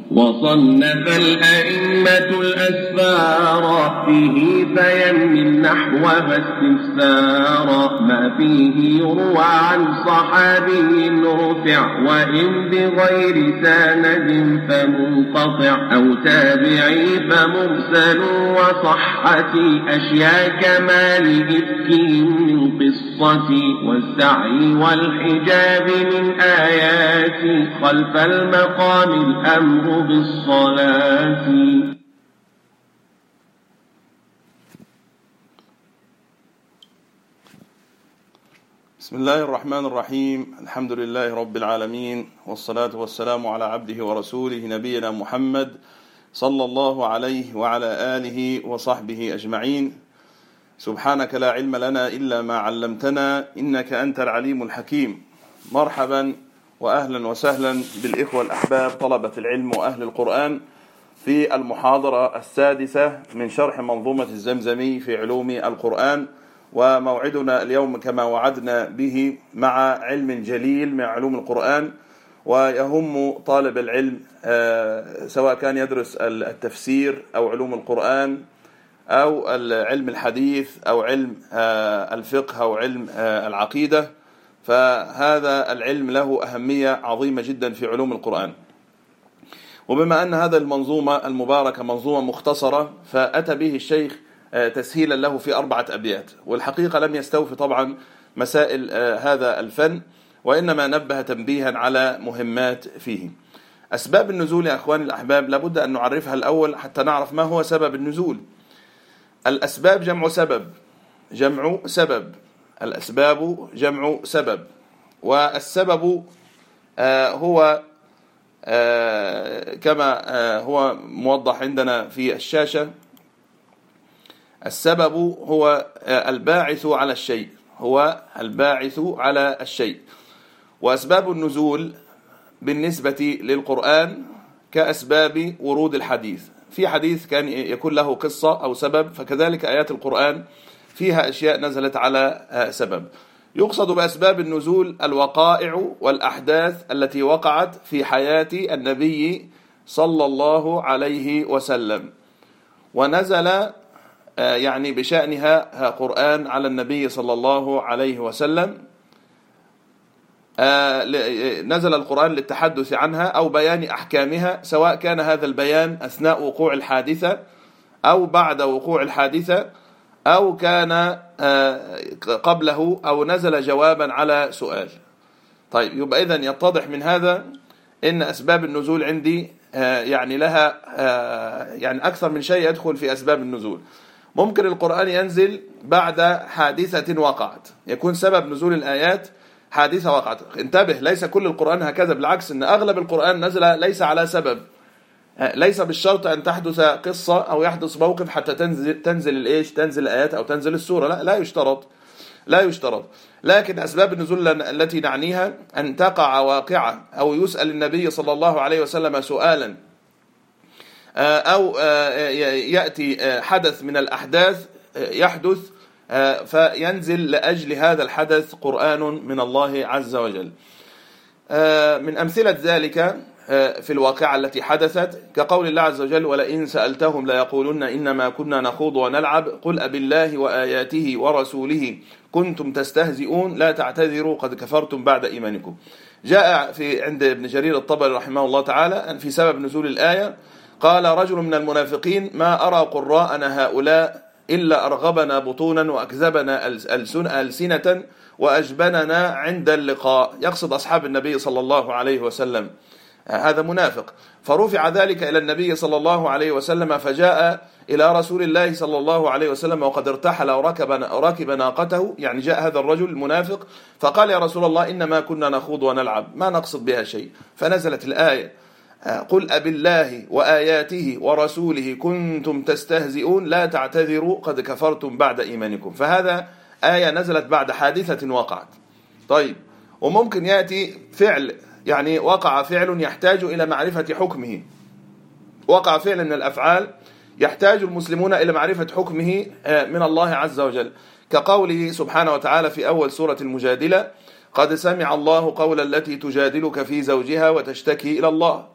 وصنف الأئمة الأسفار فيه فينمي نحوها استفسارا ما فيه يروى عن صحابي رفع وإن بغير سند فمنقطع أو تابعي فمرسل وصحة أشياء كمال إفكهم من قصتي والسعي والحجاب من آياتي خلف المقام الأمر بالصلاة. بسم الله الرحمن الرحيم. الحمد لله رب العالمين، والصلاة والسلام على عبده ورسوله نبينا محمد صلى الله عليه وعلى آله وصحبه أجمعين. سبحانك لا علم لنا إلا ما علمتنا إنك أنت العليم الحكيم. مرحبا وأهلا وسهلا بالإخوة الأحباب طلبة العلم وأهل القرآن في المحاضرة السادسة من شرح منظومة الزمزمي في علوم القرآن، وموعدنا اليوم كما وعدنا به مع علم جليل من علوم القرآن، ويهم طالب العلم سواء كان يدرس التفسير أو علوم القرآن أو علم الحديث أو علم الفقه أو علم العقيدة، فهذا العلم له أهمية عظيمة جدا في علوم القرآن. وبما أن هذا المنظومة المباركة منظومة مختصرة، فأتى به الشيخ تسهيلا له في 4 أبيات، والحقيقة لم يستوفي طبعا مسائل هذا الفن، وإنما نبه تنبيها على مهمات فيه. أسباب النزول يا أخواني الأحباب لابد أن نعرفها الأول حتى نعرف ما هو سبب النزول. الأسباب جمع سبب، الأسباب جمع سبب، والسبب هو كما هو موضح عندنا في الشاشة. السبب هو الباعث على الشيء، وأسباب النزول بالنسبة للقرآن كأسباب ورود الحديث. في حديث كان يكون له قصة أو سبب، فكذلك آيات القرآن فيها أشياء نزلت على سبب. يقصد بأسباب النزول الوقائع والأحداث التي وقعت في حياة النبي صلى الله عليه وسلم، ونزل يعني بشأنها قرآن على النبي صلى الله عليه وسلم. نزل القرآن للتحدث عنها أو بيان أحكامها، سواء كان هذا البيان أثناء وقوع الحادثة أو بعد وقوع الحادثة، أو كان قبله، أو نزل جوابا على سؤال. طيب، يبقى إذن يتضح من هذا إن أسباب النزول عندي يعني لها يعني أكثر من شيء يدخل في أسباب النزول. ممكن القرآن ينزل بعد حادثة وقعت، يكون سبب نزول الآيات حادثة وقعت. انتبه، ليس كل القرآن هكذا، بالعكس إن أغلب القرآن نزل ليس على سبب. ليس بالشرط أن تحدث قصة أو يحدث موقف حتى تنزل الآيات أو تنزل السورة، لا يشترط. لكن أسباب النزول التي نعنيها أن تقع واقعة، أو يسأل النبي صلى الله عليه وسلم سؤالا، أو يأتي حدث من الأحداث يحدث فينزل لأجل هذا الحدث قرآن من الله عز وجل. من أمثلة ذلك في الواقعة التي حدثت كقول الله عز وجل: ولئن سألتهم ليقولن إنما كنا نخوض ونلعب قل أبالله وآياته ورسوله كنتم تستهزئون لا تعتذروا قد كفرتم بعد إيمانكم. جاء عند ابن جرير الطبري رحمه الله تعالى في سبب نزول الآية: قال رجل من المنافقين: ما أرى قراءنا هؤلاء إلا أرغبنا بطونا وأكذبنا ألسنة وأجبننا عند اللقاء. يقصد أصحاب النبي صلى الله عليه وسلم، هذا منافق. فرفع ذلك إلى النبي صلى الله عليه وسلم، فجاء إلى رسول الله صلى الله عليه وسلم وقد ارتحل وركب ناقته، يعني جاء هذا الرجل المنافق فقال: يا رسول الله إنما كنا نخوض ونلعب، ما نقصد بها شيء. فنزلت الآية: قل أبالله وآياته ورسوله كنتم تستهزئون لا تعتذروا قد كفرتم بعد إيمانكم. فهذا آية نزلت بعد حادثة وقعت. طيب، وممكن يأتي فعل، يعني وقع فعل يحتاج إلى معرفة حكمه، وقع فعل من الأفعال يحتاج المسلمون إلى معرفة حكمه من الله عز وجل، كقوله سبحانه وتعالى في أول سورة المجادلة: قد سمع الله قول التي تجادلك في زوجها وتشتكي إلى الله.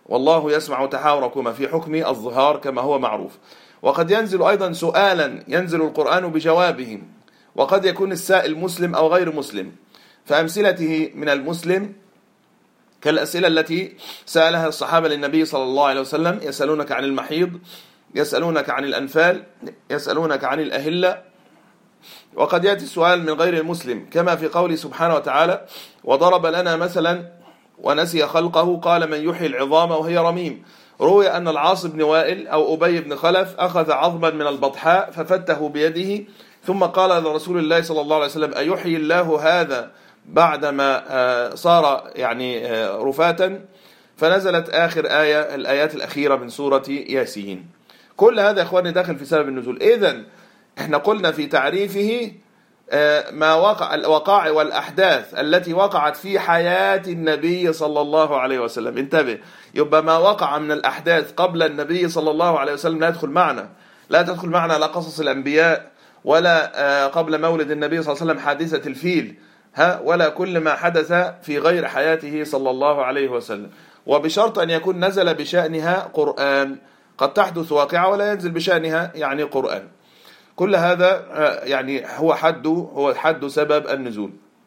والله يسمع تحاوركما في حكم الظهار كما هو معروف. وقد ينزل أيضا سؤالا ينزل القرآن بجوابه، وقد يكون السائل مسلم أو غير مسلم. فأمثلته من المسلم كالأسئلة التي سألها الصحابة للنبي صلى الله عليه وسلم: يسألونك عن المحيض، يسألونك عن الأنفال، يسألونك عن الأهلة. وقد يأتي السؤال من غير المسلم كما في قوله سبحانه وتعالى: وضرب لنا مثلا ونسي خلقه قال من يحيي العظام وهي رميم. روي أن العاص بن وائل أو أبي بن خلف أخذ عظما من البطحاء ففته بيده، ثم قال لرسول الله صلى الله عليه وسلم: أيحيي الله هذا بعدما صار يعني رفاتا؟ فنزلت آخر آية، الآيات الأخيرة من سورة ياسين. كل هذا يا إخواني داخل في سبب النزول. إذن احنا قلنا في تعريفه ما وقع، الوقائع والأحداث التي وقعت في حياة النبي صلى الله عليه وسلم. انتبه، يبقى ما وقع من الأحداث قبل النبي صلى الله عليه وسلم لا يدخل معنا، لا تدخل معنا لا قصص الأنبياء، ولا قبل مولد النبي صلى الله عليه وسلم حادثة الفيل، ولا كل ما حدث في غير حياته صلى الله عليه وسلم. وبشرط أن يكون نزل بشأنها قرآن، قد تحدث واقعة ولا ينزل بشأنها يعني قرآن. كل هذا يعني هو حد سبب النزول.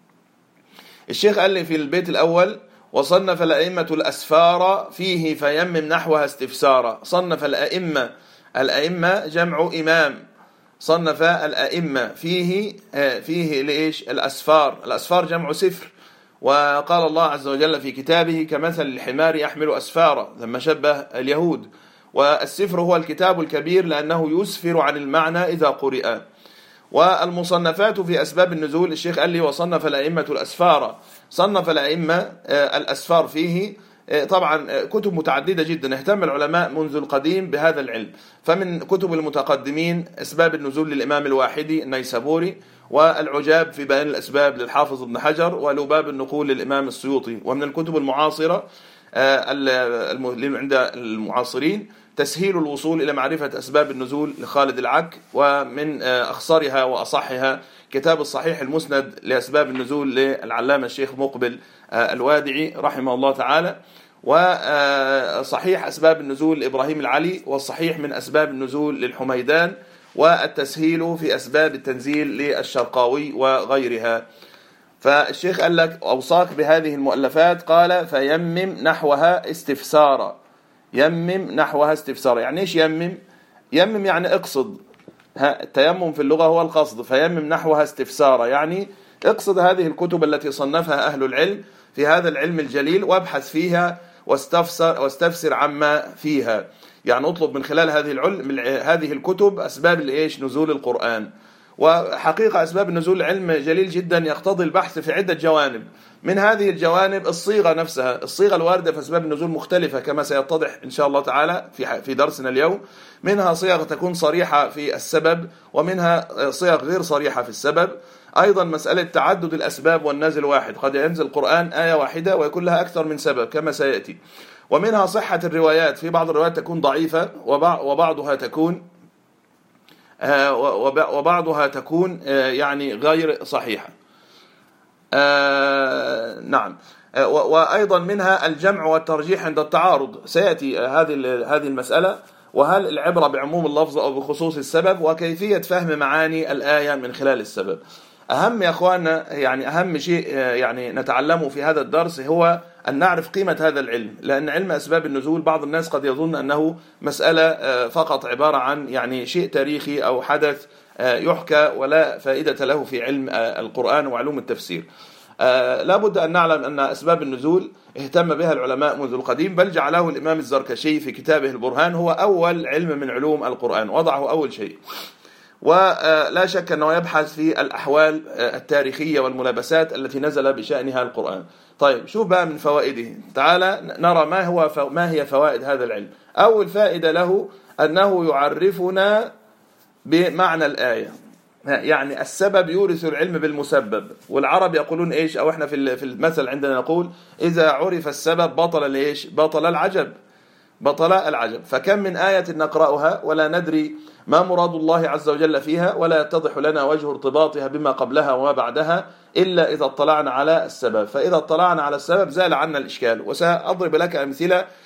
الشيخ قال لي في البيت الأول: وصنف الأئمة الأسفار فيه فيمم نحوها استفسارا. صنف الأئمة جمع إمام، صنف الأئمة فيه لإيش؟ الأسفار جمع سفر. وقال الله عز وجل في كتابه: كمثل الحمار يحمل أسفارا، لما شبه اليهود. والسفر هو الكتاب الكبير لأنه يسفر عن المعنى إذا قرئ. والمصنفات في أسباب النزول، الشيخ قال لي: وصنف الأئمة الأسفار. صنف الأئمة الأسفار فيه طبعا كتب متعددة جدا، اهتم العلماء منذ القديم بهذا العلم. فمن كتب المتقدمين أسباب النزول للإمام الواحدي النيسابوري، والعجاب في بيان الأسباب للحافظ ابن حجر، ولباب النقول للإمام السيوطي. ومن الكتب المعاصرة عند المعاصرين تسهيل الوصول إلى معرفة أسباب النزول لخالد العك. ومن أخصرها وأصحها كتاب الصحيح المسند لأسباب النزول للعلامة الشيخ مقبل الوادعي رحمه الله تعالى، وصحيح أسباب النزول لإبراهيم العلي، والصحيح من أسباب النزول للحميدان، والتسهيل في أسباب التنزيل للشرقاوي وغيرها. فالشيخ قال لك أوصاك بهذه المؤلفات، قال: فيمم نحوها استفسارا. يمم نحوها استفسارا يعني إيش يمم؟ يمم يعني اقصد. التيمم في اللغة هو القصد. فيمم نحوها استفسارا يعني اقصد هذه الكتب التي صنفها أهل العلم في هذا العلم الجليل، وابحث فيها واستفسر عما فيها. يعني اطلب من خلال هذه الكتب أسباب نزول القرآن. وحقيقة أسباب النزول علم جليل جدا يقتضي البحث في عدة جوانب. من هذه الجوانب الصيغة نفسها، الصيغة الواردة في أسباب النزول مختلفة كما سيتضح إن شاء الله تعالى في درسنا اليوم. منها صيغ تكون صريحة في السبب، ومنها صيغ غير صريحة في السبب. أيضا مسألة تعدد الأسباب والنازل واحد، قد ينزل القرآن آية واحدة ويكون لها أكثر من سبب كما سيأتي. ومنها صحة الروايات، في بعض الروايات تكون ضعيفة وبعضها تكون يعني غير صحيحة. نعم. وأيضا منها الجمع والترجيح عند التعارض، سيأتي هذه المسألة. وهل العبرة بعموم اللفظ أو بخصوص السبب، وكيفية فهم معاني الآية من خلال السبب. أهم يا أخوانا، يعني أهم شيء يعني نتعلمه في هذا الدرس هو أن نعرف قيمة هذا العلم. لأن علم أسباب النزول بعض الناس قد يظن أنه مسألة فقط عبارة عن يعني شيء تاريخي أو حدث يحكى ولا فائدة له في علم القرآن وعلوم التفسير. لا بد أن نعلم أن أسباب النزول اهتم بها العلماء منذ القديم، بل جعله الإمام الزركشي في كتابه البرهان هو أول علم من علوم القرآن، وضعه أول شيء. ولا شك أنه يبحث في الأحوال التاريخية والملابسات التي نزل بشأنها القرآن. طيب شوف بقى من فوائده، تعالى نرى ما هي فوائد هذا العلم. أول فائدة له أنه يعرفنا بمعنى الآية. يعني السبب يورث العلم بالمسبب، والعرب يقولون إيش، أو إحنا في المثل عندنا نقول: إذا عرف السبب بطل العجب. فكم من آية نقرأها ولا ندري ما مراد الله عز وجل فيها، ولا يتضح لنا وجه ارتباطها بما قبلها وما بعدها إلا إذا اطلعنا على السبب. فإذا اطلعنا على السبب زال عنا الإشكال. وسأضرب لك أمثلة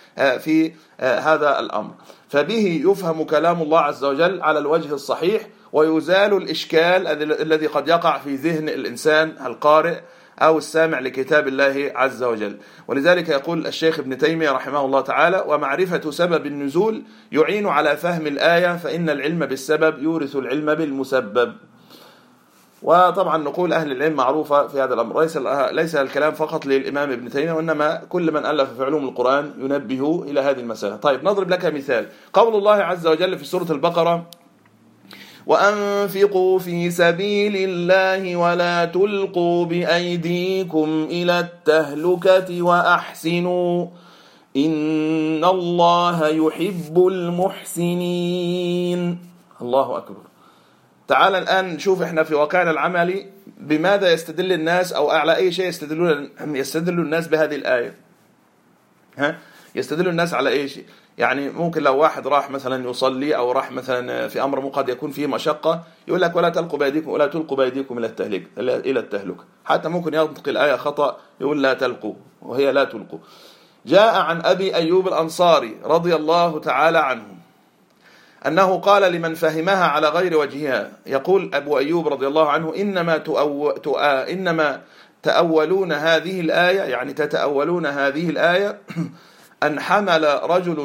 في هذا الأمر. فبه يفهم كلام الله عز وجل على الوجه الصحيح، ويزال الإشكال الذي قد يقع في ذهن الإنسان القارئ أو السامع لكتاب الله عز وجل. ولذلك يقول الشيخ ابن تيمية رحمه الله تعالى: ومعرفة سبب النزول يعين على فهم الآية، فإن العلم بالسبب يورث العلم بالمسبب. وطبعا نقول أهل العلم معروفة في هذا الأمر، ليس الكلام فقط للإمام ابن تيمية، وإنما كل من ألف في علوم القرآن ينبه إلى هذه المسألة. طيب نضرب لك مثال، قول الله عز وجل في سورة البقرة: وأنفقوا في سبيل الله ولا تلقوا بأيديكم إلى التهلكة وأحسنوا إن الله يحب المحسنين. الله أكبر. تعال الآن نشوف إحنا في واقعنا العملي بماذا يستدل الناس، أو على أي شيء يستدل الناس بهذه الآية. يستدل الناس على أي شيء؟ يعني ممكن لو واحد راح مثلا يصلي، أو راح مثلا في أمر قد يكون فيه مشقة، يقول لك ولا تلقوا بأيديكم إلى التهلكة. حتى ممكن ينطق الآية خطأ، يقول لا تلقوا وهي لا تلقوا. جاء عن أبي أيوب الأنصاري رضي الله تعالى عنه أنه قال لمن فهمها على غير وجهها، يقول أبو أيوب رضي الله عنه: إنما تأولون هذه الآية، يعني تتأولون هذه الآية أن حمل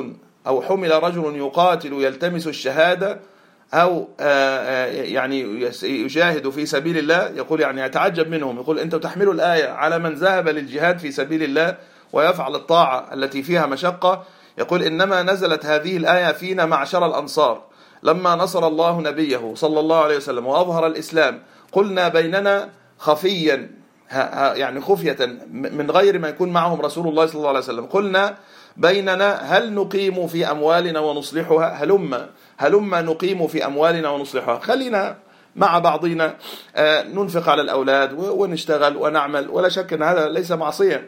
رجل يقاتل يلتمس الشهادة، أو يعني يجاهد في سبيل الله. يقول يعني يتعجب منهم، يقول أنتم تحملوا الآية على من ذهب للجهاد في سبيل الله ويفعل الطاعة التي فيها مشقة. يقول: إنما نزلت هذه الآية فينا معشر الأنصار لما نصر الله نبيه صلى الله عليه وسلم وأظهر الإسلام، قلنا بيننا خفيا، يعني خفية من غير ما يكون معهم رسول الله صلى الله عليه وسلم، قلنا بيننا: هل نقيم في أموالنا ونصلحها؟ هلما نقيم في أموالنا ونصلحها، خلينا مع بعضنا ننفق على الأولاد ونشتغل ونعمل. ولا شك أن هذا ليس معصية،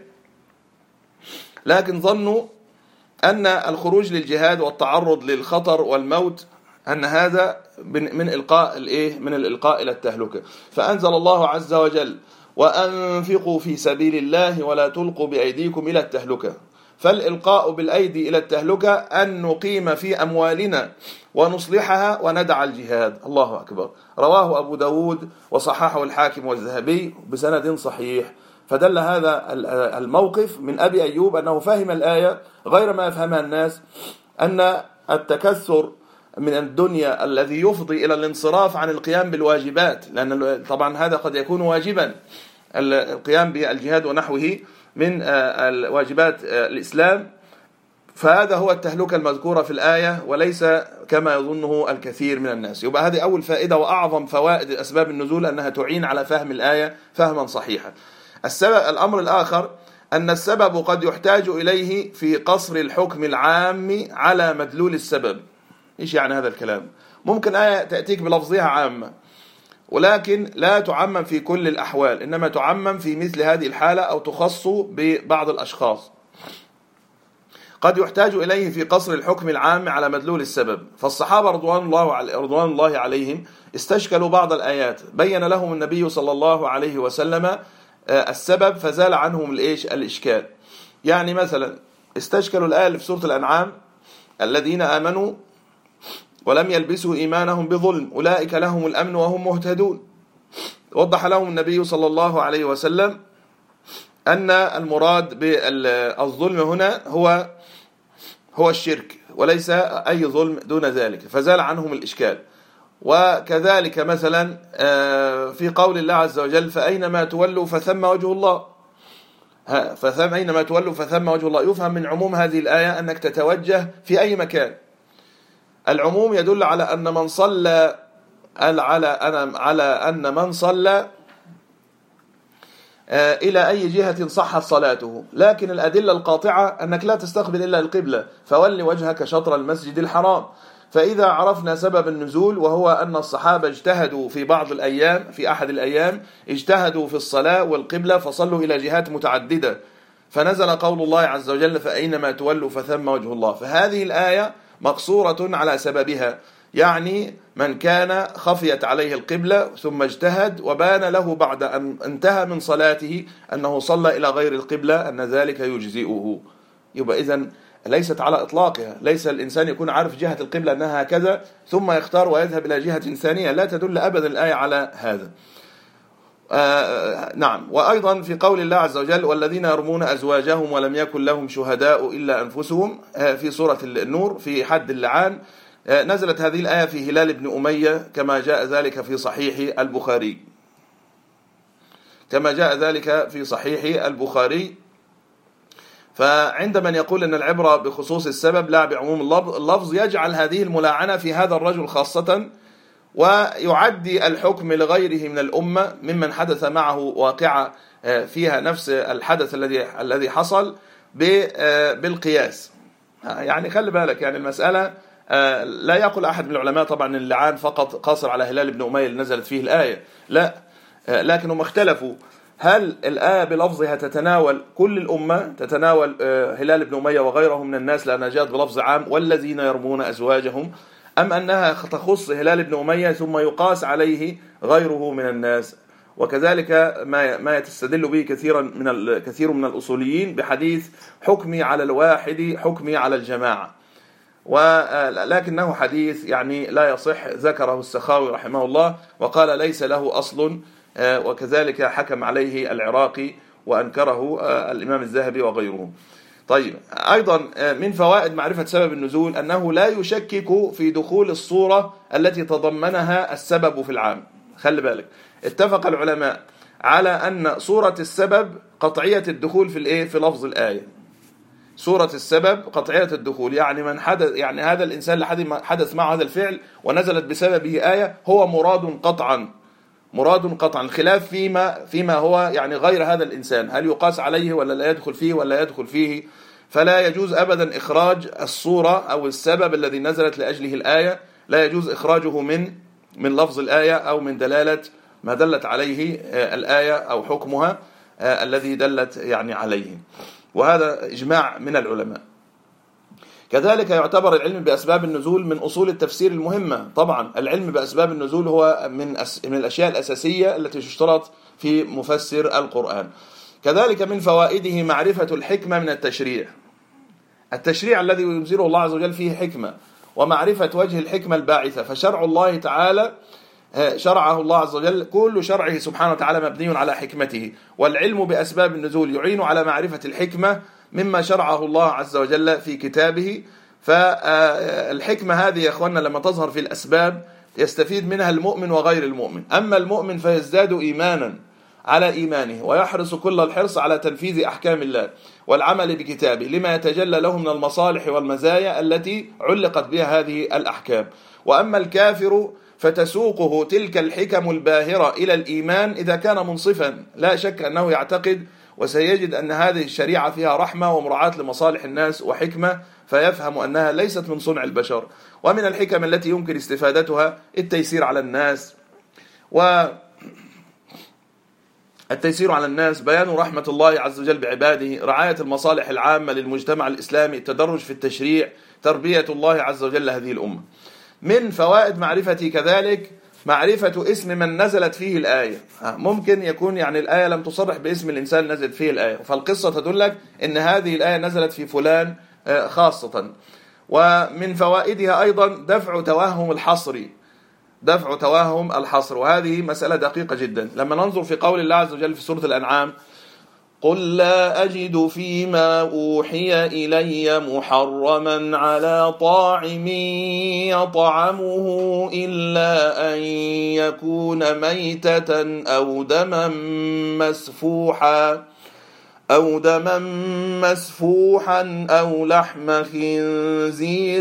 لكن ظنوا أن الخروج للجهاد والتعرض للخطر والموت أن هذا من الإلقاء إلى التهلكة. فأنزل الله عز وجل: وأنفقوا في سبيل الله ولا تلقوا بأيديكم إلى التهلكة. فالإلقاء بالأيدي إلى التهلكة أن نقيم في أموالنا ونصلحها وندع الجهاد. الله أكبر. رواه أبو داود وصححه الحاكم والذهبي بسند صحيح. فدل هذا الموقف من أبي أيوب أنه فهم الآية غير ما يفهمها الناس، أن التكثر من الدنيا الذي يفضي إلى الانصراف عن القيام بالواجبات، لأن طبعا هذا قد يكون واجبا، القيام بالجهاد ونحوه من الواجبات الإسلام، فهذا هو التهلكة المذكورة في الآية، وليس كما يظنه الكثير من الناس. يبقى هذه أول فائدة وأعظم فوائد أسباب النزول، أنها تعين على فهم الآية فهما صحيحا. الأمر الآخر أن السبب قد يحتاج إليه في قصر الحكم العام على مدلول السبب. إيش يعني هذا الكلام؟ ممكن آية تأتيك بلفظها عامة، ولكن لا تعمم في كل الأحوال، إنما تعمم في مثل هذه الحالة أو تخص ببعض الأشخاص. قد يحتاج إليه في قصر الحكم العام على مدلول السبب. فالصحابة رضوان الله عليهم استشكلوا بعض الآيات بين لهم النبي صلى الله عليه وسلم السبب، فزال عنهم الإشكال. يعني مثلا استشكلوا الآية في سورة الأنعام: الذين آمنوا ولم يلبسوا إيمانهم بظلم أولئك لهم الأمن وهم مهتدون. وضح لهم النبي صلى الله عليه وسلم أن المراد بالظلم هنا هو الشرك، وليس أي ظلم دون ذلك، فزال عنهم الإشكال. وكذلك مثلا في قول الله عز وجل: فأينما تولوا فثم وجه الله، أينما تولوا فثم وجه الله. يفهم من عموم هذه الآية أنك تتوجه في أي مكان. العموم يدل على أن من صلى إلى أي جهة صحت صلاته، لكن الأدلة القاطعة أنك لا تستقبل إلا القبلة، فول وجهك شطر المسجد الحرام. فإذا عرفنا سبب النزول، وهو أن الصحابة اجتهدوا في بعض الأيام، في أحد الأيام اجتهدوا في الصلاة والقبلة فصلوا إلى جهات متعددة، فنزل قول الله عز وجل: فأينما تولوا فثم وجه الله. فهذه الآية مقصورة على سببها، يعني من كان خفيت عليه القبلة ثم اجتهد وبان له بعد أن انتهى من صلاته أنه صلى إلى غير القبلة أن ذلك يجزئه. يبقى إذن ليست على إطلاقها، ليس الإنسان يكون عارف جهة القبلة أنها هكذا ثم يختار ويذهب إلى جهة ثانية، لا تدل أبدا الآية على هذا. نعم. وأيضا في قول الله عز وجل والذين يرمون أزواجهم ولم يكن لهم شهداء إلا أنفسهم في سورة النور في حد اللعان، نزلت هذه الآية في هلال بن أمية كما جاء ذلك في صحيح البخاري، كما جاء ذلك في صحيح البخاري. فعند من يقول أن العبرة بخصوص السبب لا بعموم اللفظ يجعل هذه الملاعنة في هذا الرجل خاصة، ويعدي الحكم لغيره من الأمة ممن حدث معه واقعة فيها نفس الحدث الذي حصل بالقياس. يعني خلي بالك، يعني المسألة لا يقول أحد من العلماء طبعا اللعان فقط قاصر على هلال بن أمية اللي نزلت فيه الآية، لا، لكنهم اختلفوا هل الآية بلفظها تتناول كل الأمة، تتناول هلال بن أمية وغيره من الناس لأنها جاءت بلفظ عام والذين يرمون أزواجهم، أم أنها تخص هلال بن أمية ثم يقاس عليه غيره من الناس. وكذلك ما يتستدل به كثير من الأصوليين بحديث حكمي على الواحد حكمي على الجماعة، ولكنه حديث يعني لا يصح، ذكره السخاوي رحمه الله وقال ليس له أصل، وكذلك حكم عليه العراقي وأنكره الإمام الذهبي وغيره. طيب، أيضا من فوائد معرفة سبب النزول أنه لا يشكك في دخول الصورة التي تضمنها السبب في العام. خلي بالك، اتفق العلماء على أن صورة السبب قطعية الدخول في لفظ الآية. صورة السبب قطعية الدخول، يعني من حدث، يعني هذا الإنسان الذي حدث معه هذا الفعل ونزلت بسببه آية هو مراد قطعا، الخلاف فيما هو يعني غير هذا الإنسان، هل يقاس عليه ولا لا يدخل فيه ولا يدخل فيه. فلا يجوز أبدا إخراج الصورة أو السبب الذي نزلت لأجله الآية، لا يجوز إخراجه من لفظ الآية أو من دلالة ما دلت عليه الآية أو حكمها الذي دلت يعني عليه، وهذا إجماع من العلماء. كذلك يعتبر العلم بأسباب النزول من أصول التفسير المهمة. طبعا العلم بأسباب النزول هو من الأشياء الأساسية التي تشترط في مفسر القرآن. كذلك من فوائده معرفة الحكمة من التشريع الذي ينزله الله عز وجل فيه حكمة، ومعرفة وجه الحكمة الباعثة. فشرع الله تعالى شرعه الله عز وجل كل شرعه سبحانه وتعالى مبني على حكمته، والعلم بأسباب النزول يعين على معرفة الحكمة مما شرعه الله عز وجل في كتابه. فالحكمة هذه يا أخوانا لما تظهر في الأسباب يستفيد منها المؤمن وغير المؤمن. أما المؤمن فيزداد إيمانا على إيمانه ويحرص كل الحرص على تنفيذ أحكام الله والعمل بكتابه لما يتجلى له من المصالح والمزايا التي علقت بها هذه الأحكام. وأما الكافر فتسوقه تلك الحكم الباهرة إلى الإيمان إذا كان منصفا، لا شك أنه يعتقد وسيجد أن هذه الشريعة فيها رحمة ومراعاة لمصالح الناس وحكمة، فيفهم أنها ليست من صنع البشر. ومن الحكم التي يمكن استفادتها التيسير على الناس، بيان رحمة الله عز وجل بعباده، رعاية المصالح العامة للمجتمع الإسلامي، التدرج في التشريع، تربية الله عز وجل هذه الأمة. من فوائد معرفتي كذلك معرفة اسم من نزلت فيه الآية. ممكن يكون يعني الآية لم تصرح باسم الإنسان نزلت فيه الآية، فالقصة تدلك أن هذه الآية نزلت في فلان خاصة. ومن فوائدها أيضا دفع توهم الحصر، وهذه مسألة دقيقة جدا. لما ننظر في قول الله عز وجل في سورة الأنعام قل لا أجد فيما أوحي إلي محرما على طاعم يطعمه إلا أن يكون ميتة أو دما مسفوحا أو لحم خنزير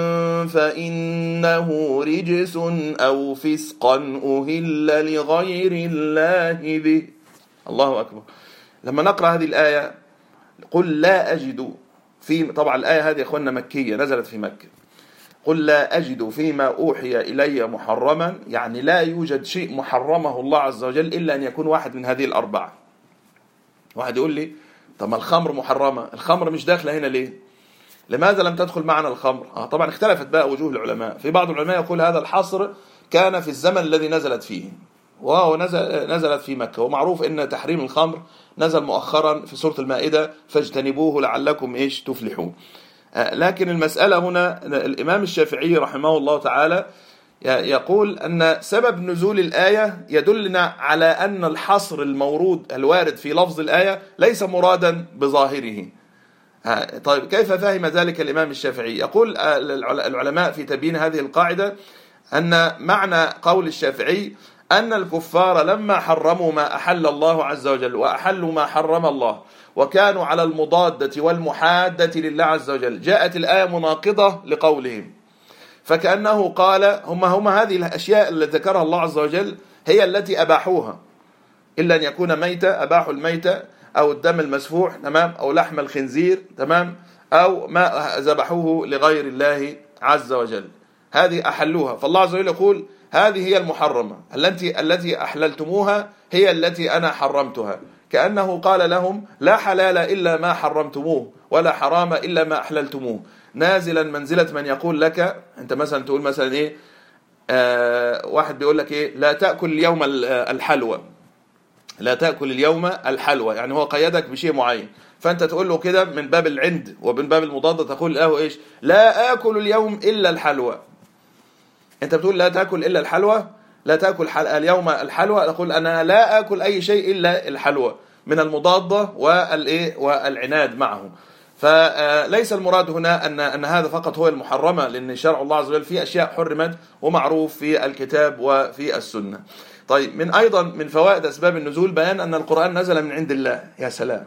فإنه رجس أو فسقا أهل لغير الله به. الله أكبر. لما نقرأ هذه الآية قل لا أجد طبعا الآية هذه يا أخوانا مكية نزلت في مكة. قل لا أجد فيما أوحي إلي محرما، يعني لا يوجد شيء محرمه الله عز وجل إلا أن يكون واحد من هذه الأربعة. واحد يقول لي طب ما الخمر محرمة، الخمر مش داخلة هنا ليه؟ لماذا لم تدخل معنا الخمر؟ طبعا اختلفت بقى وجوه العلماء. في بعض العلماء يقول هذا الحصر كان في الزمن الذي نزلت فيه، وهو نزلت في مكة، ومعروف ان تحريم الخمر نزل مؤخرا في سورة المائدة فاجتنبوه لعلكم تفلحون. لكن المسألة هنا الإمام الشافعي رحمه الله تعالى يقول أن سبب نزول الآية يدلنا على أن الحصر المورود الوارد في لفظ الآية ليس مرادا بظاهره. طيب كيف فهم ذلك الإمام الشافعي؟ يقول العلماء في تبيين هذه القاعدة أن معنى قول الشافعي أن الكفار لما حرموا ما أحل الله عز وجل وأحلوا ما حرم الله وكانوا على المضادة والمحادة لله عز وجل، جاءت الآية مناقضة لقولهم، فكأنه قال هم هذه الأشياء التي ذكرها الله عز وجل هي التي أباحوها، إلا أن يكون ميتة أباحوا الميتة أو الدم المسفوح، تمام، أو لحم الخنزير، تمام، أو ما ذبحوه لغير الله عز وجل، هذه أحلوها. فالله عز وجل يقول هذه هي المحرمة التي أحللتموها هي التي أنا حرمتها، كأنه قال لهم لا حلال إلا ما حرمتموه ولا حرام إلا ما أحللتموه، نازلا منزلة من يقول لك أنت مثلا تقول مثلا إيه، واحد بيقول لك إيه، لا تأكل اليوم الحلوى، لا تأكل اليوم الحلوى، يعني هو قيدك بشيء معين، فأنت تقول له كده من باب العند ومن باب المضادة تقول له إيش، لا آكل اليوم إلا الحلوى. أنت بتقول لا تأكل إلا الحلوى، لا تأكل اليوم الحلوى، تقول أنا لا آكل أي شيء إلا الحلوى، من المضادة والعناد معه. فليس المراد هنا أن هذا فقط هو المحرمة، لأن شرع الله عز وجل فيه أشياء حرمت ومعروف في الكتاب وفي السنة. طيب أيضا من فوائد أسباب النزول بيان أن القرآن نزل من عند الله. يا سلام،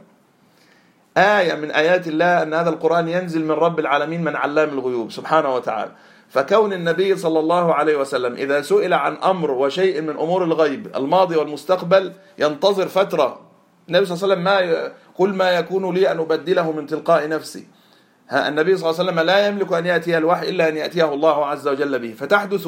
آية من آيات الله أن هذا القرآن ينزل من رب العالمين من علام الغيوب سبحانه وتعالى. فكون النبي صلى الله عليه وسلم إذا سئل عن أمر وشيء من أمور الغيب الماضي والمستقبل ينتظر فترة، النبي صلى الله عليه وسلم قل ما يكون لي أن أبدله من تلقاء نفسي، النبي صلى الله عليه وسلم لا يملك أن يأتيه الوحي إلا أن يأتيه الله عز وجل به، فتحدث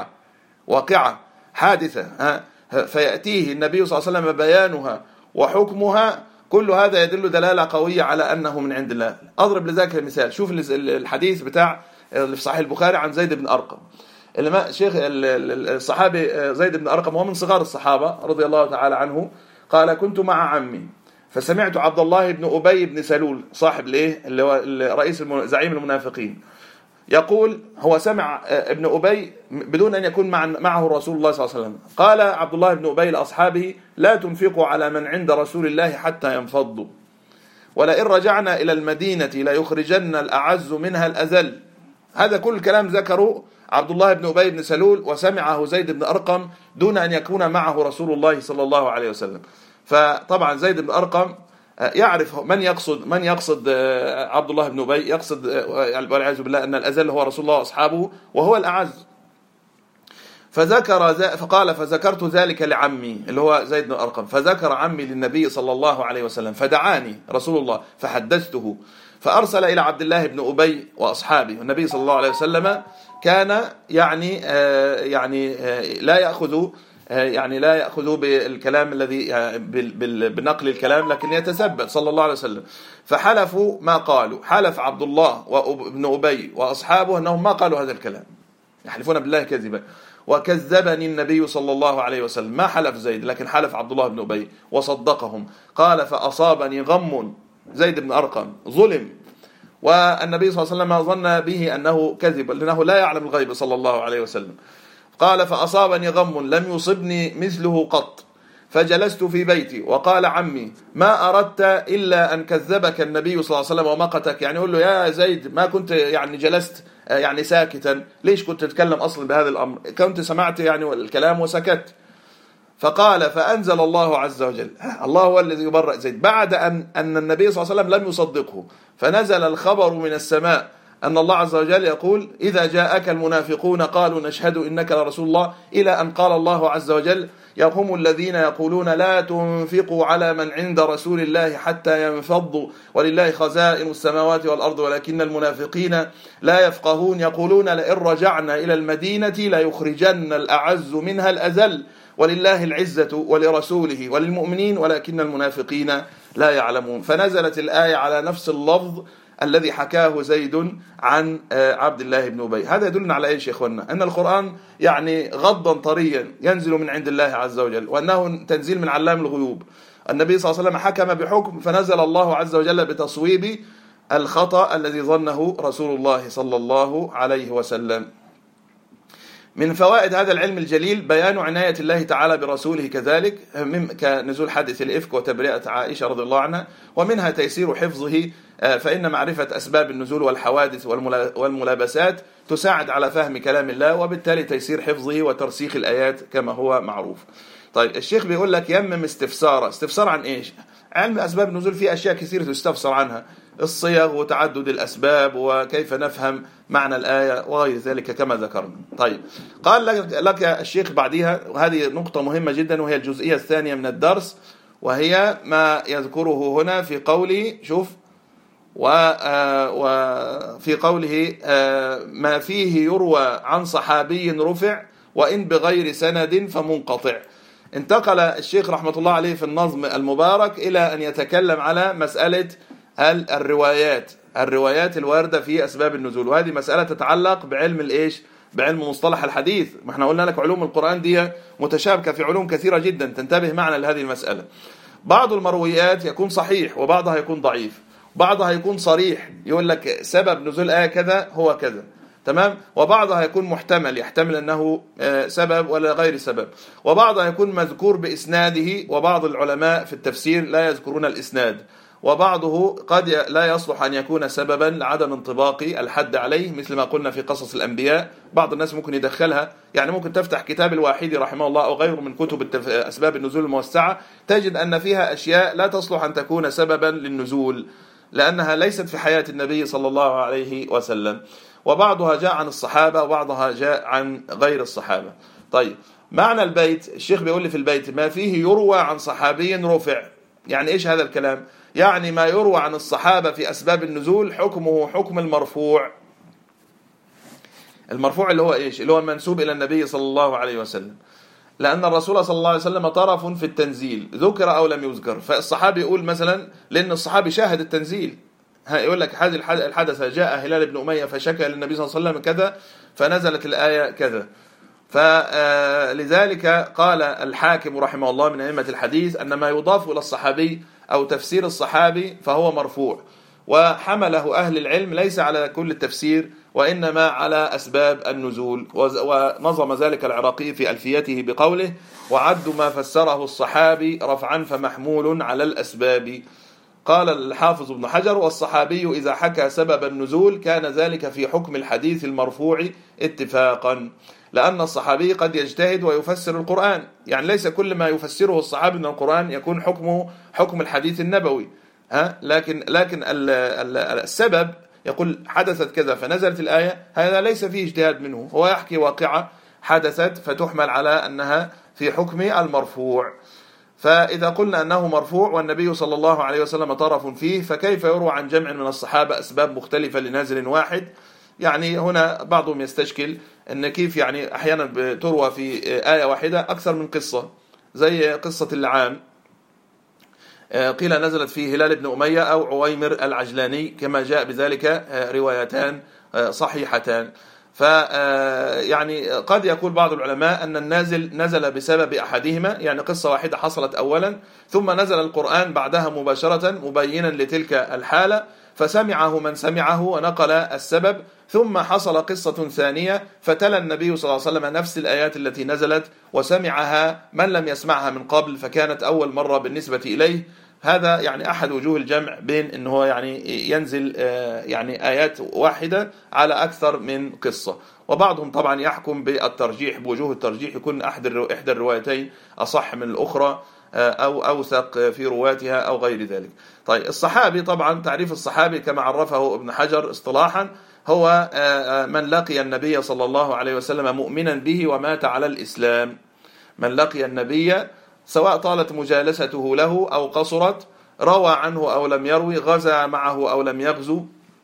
واقعة حادثة، فيأتيه النبي صلى الله عليه وسلم بيانها وحكمها، كل هذا يدل دلالة قوية على أنه من عند الله. أضرب لذلك المثال، شوف الحديث بتاع اللي في صحيح البخاري عن زيد بن أرقم، شيخ الصحابي زيد بن أرقم وهو من صغار الصحابة رضي الله تعالى عنه، قال كنت مع عمي فسمعت عبد الله بن أبي بن سلول صاحب اللي هو رئيس زعيم المنافقين يقول، هو سمع ابن أبي بدون أن يكون معه رسول الله صلى الله عليه وسلم، قال عبد الله بن أبي لأصحابه لا تنفقوا على من عند رسول الله حتى ينفضوا، ولئن رجعنا إلى المدينة ليخرجن الأعز منها الأذل. هذا كل كلام ذكره عبد الله بن أبي بن سلول وسمعه زيد بن أرقم دون أن يكون معه رسول الله صلى الله عليه وسلم. فطبعا زيد بن أرقم يعرف من يقصد عبد الله بن أبي، يقصد والعياذ بالله أن الأذل هو رسول الله وأصحابه وهو الأعز. فقال فذكرت ذلك لعمي اللي هو زيد بن أرقم، فذكر عمي للنبي صلى الله عليه وسلم، فدعاني رسول الله فحدثته، فأرسل إلى عبد الله بن أبي وأصحابه. النبي صلى الله عليه وسلم كان يعني لا يأخذ بالكلام الذي بنقل الكلام، لكن يتثبت صلى الله عليه وسلم. فحلفوا ما قالوا، حلف عبد الله وابن أبي وأصحابه أنهم ما قالوا هذا الكلام، يحلفون بالله كذبا. وكذبني النبي صلى الله عليه وسلم، ما حلف زيد لكن حلف عبد الله بن أبي وصدقهم. قال فأصابني غم، زيد بن أرقم ظلم، والنبي صلى الله عليه وسلم ظن به أنه كذب لأنه لا يعلم الغيب صلى الله عليه وسلم. قال فأصابني غم لم يصبني مثله قط، فجلست في بيتي وقال عمي ما أردت إلا أن كذبك النبي صلى الله عليه وسلم ومقتك، يعني يقول له يا زيد ما كنت يعني جلست يعني ساكتا، ليش كنت تتكلم أصلا بهذا الأمر، كنت سمعت يعني الكلام وسكت. فقال فأنزل الله عز وجل، الله هو الذي يبرأ زيد، بعد أن النبي صلى الله عليه وسلم لم يصدقه، فنزل الخبر من السماء أن الله عز وجل يقول إذا جاءك المنافقون قالوا نشهد إنك لرسول الله، إلى أن قال الله عز وجل يقوم الذين يقولون لا تنفقوا على من عند رسول الله حتى ينفضوا ولله خزائن السماوات والأرض ولكن المنافقين لا يفقهون، يقولون لئن رجعنا إلى المدينة ليخرجن الأعز منها الأذل ولله العزة ولرسوله وللمؤمنين ولكن المنافقين لا يعلمون. فنزلت الآية على نفس اللفظ الذي حكاه زيد عن عبد الله بن أبي. هذا يدلنا على ايش يا اخوانا؟ ان القرآن يعني غضا طريا ينزل من عند الله عز وجل، وانه تنزيل من علام الغيوب. النبي صلى الله عليه وسلم حكم بحكم فنزل الله عز وجل بتصويب الخطأ الذي ظنه رسول الله صلى الله عليه وسلم. من فوائد هذا العلم الجليل بيان عناية الله تعالى برسوله كذلك، كنزول حادث الإفك وتبرئة عائشة رضي الله عنها، ومنها تيسير حفظه، فإن معرفة أسباب النزول والحوادث والملابسات تساعد على فهم كلام الله، وبالتالي تيسير حفظه وترسيخ الآيات كما هو معروف. طيب الشيخ بيقول لك يمم استفسار عن إيش؟ علم أسباب النزول فيه أشياء كثيرة تستفسر عنها، الصيغ وتعدد الأسباب وكيف نفهم معنى الآية وغير ذلك كما ذكرنا. طيب قال لك الشيخ بعدها، وهذه نقطة مهمة جدا وهي الجزئية الثانية من الدرس، وهي ما يذكره هنا في قوله، شوف، وفي قوله ما فيه يروى عن صحابي رفع وإن بغير سند فمنقطع. انتقل الشيخ رحمة الله عليه في النظم المبارك إلى أن يتكلم على مسألة الروايات الواردة في أسباب النزول، وهذه مسألة تتعلق بعلم الإيش؟ بعلم مصطلح الحديث. ما احنا قلنا لك علوم القرآن دي متشابكة في علوم كثيرة جدا، تنتبه معنا لهذه المسألة. بعض المرويات يكون صحيح وبعضها يكون ضعيف، بعضها يكون صريح يقول لك سبب نزول آية كذا هو كذا، تمام، وبعضها يكون محتمل، يحتمل أنه سبب ولا غير سبب، وبعضها يكون مذكور بإسناده، وبعض العلماء في التفسير لا يذكرون الإسناد، وبعضه قد لا يصلح أن يكون سببا لعدم انطباق الحد عليه، مثل ما قلنا في قصص الأنبياء. بعض الناس ممكن يدخلها، يعني ممكن تفتح كتاب الواحدي رحمه الله أو غيره من كتب أسباب النزول الموسعة، تجد أن فيها أشياء لا تصلح أن تكون سببا للنزول لأنها ليست في حياة النبي صلى الله عليه وسلم، وبعضها جاء عن الصحابة وبعضها جاء عن غير الصحابة. طيب معنى البيت، الشيخ بيقول لي في البيت ما فيه يروى عن صحابي رفع، يعني إيش هذا الكلام؟ يعني ما يروى عن الصحابة في أسباب النزول حكمه حكم المرفوع. المرفوع اللي هو إيش؟ اللي هو المنسوب إلى النبي صلى الله عليه وسلم، لأن الرسول صلى الله عليه وسلم طرف في التنزيل ذكر أو لم يذكر، فالصحابي يقول مثلا لأن الصحابي شاهد التنزيل، يقول لك هذه الحدث جاء هلال بن أمية فشكى للنبي صلى الله عليه وسلم كذا فنزلت الآية كذا. فلذلك قال الحاكم رحمه الله من أئمة الحديث أن ما يضاف إلى الصحابي أو تفسير الصحابي فهو مرفوع، وحمله أهل العلم ليس على كل التفسير وإنما على أسباب النزول. ونظم ذلك العراقي في ألفيته بقوله وعد ما فسره الصحابي رفعا فمحمول على الأسباب. قال الحافظ ابن حجر والصحابي إذا حكى سبب النزول كان ذلك في حكم الحديث المرفوع اتفاقا، لأن الصحابي قد يجتهد ويفسر القرآن، يعني ليس كل ما يفسره الصحابي من القرآن يكون حكمه حكم الحديث النبوي، لكن السبب يقول حدثت كذا فنزلت الآية، هذا ليس فيه اجتهاد منه، هو يحكي واقعة حدثت فتحمل على أنها في حكم المرفوع. فإذا قلنا أنه مرفوع والنبي صلى الله عليه وسلم طرف فيه، فكيف يروى عن جمع من الصحابة أسباب مختلفة لنازل واحد؟ يعني هنا بعضهم يستشكل أن كيف يعني أحيانا تروى في آية واحدة أكثر من قصة، زي قصة اللعان قيل نزلت في هلال بن أمية أو عويمر العجلاني كما جاء بذلك روايتان صحيحتان. يعني قد يقول بعض العلماء أن النازل نزل بسبب أحدهما، يعني قصة واحدة حصلت أولا ثم نزل القرآن بعدها مباشرة مبينا لتلك الحالة فسمعه من سمعه ونقل السبب، ثم حصل قصة ثانية فتلا النبي صلى الله عليه وسلم نفس الآيات التي نزلت وسمعها من لم يسمعها من قبل فكانت أول مرة بالنسبة إليه. هذا يعني أحد وجوه الجمع بين أنه يعني ينزل يعني آيات واحدة على أكثر من قصة. وبعضهم طبعا يحكم بالترجيح، بوجوه الترجيح يكون إحدى الروايتين أصح من الأخرى أو أوثق في رواتها أو غير ذلك. طيب الصحابي طبعا تعريف الصحابي كما عرفه ابن حجر اصطلاحا هو من لقي النبي صلى الله عليه وسلم مؤمنا به ومات على الإسلام. من لقي النبي سواء طالت مجالسته له أو قصرت، روى عنه أو لم يروي، غزا معه أو لم يغزو،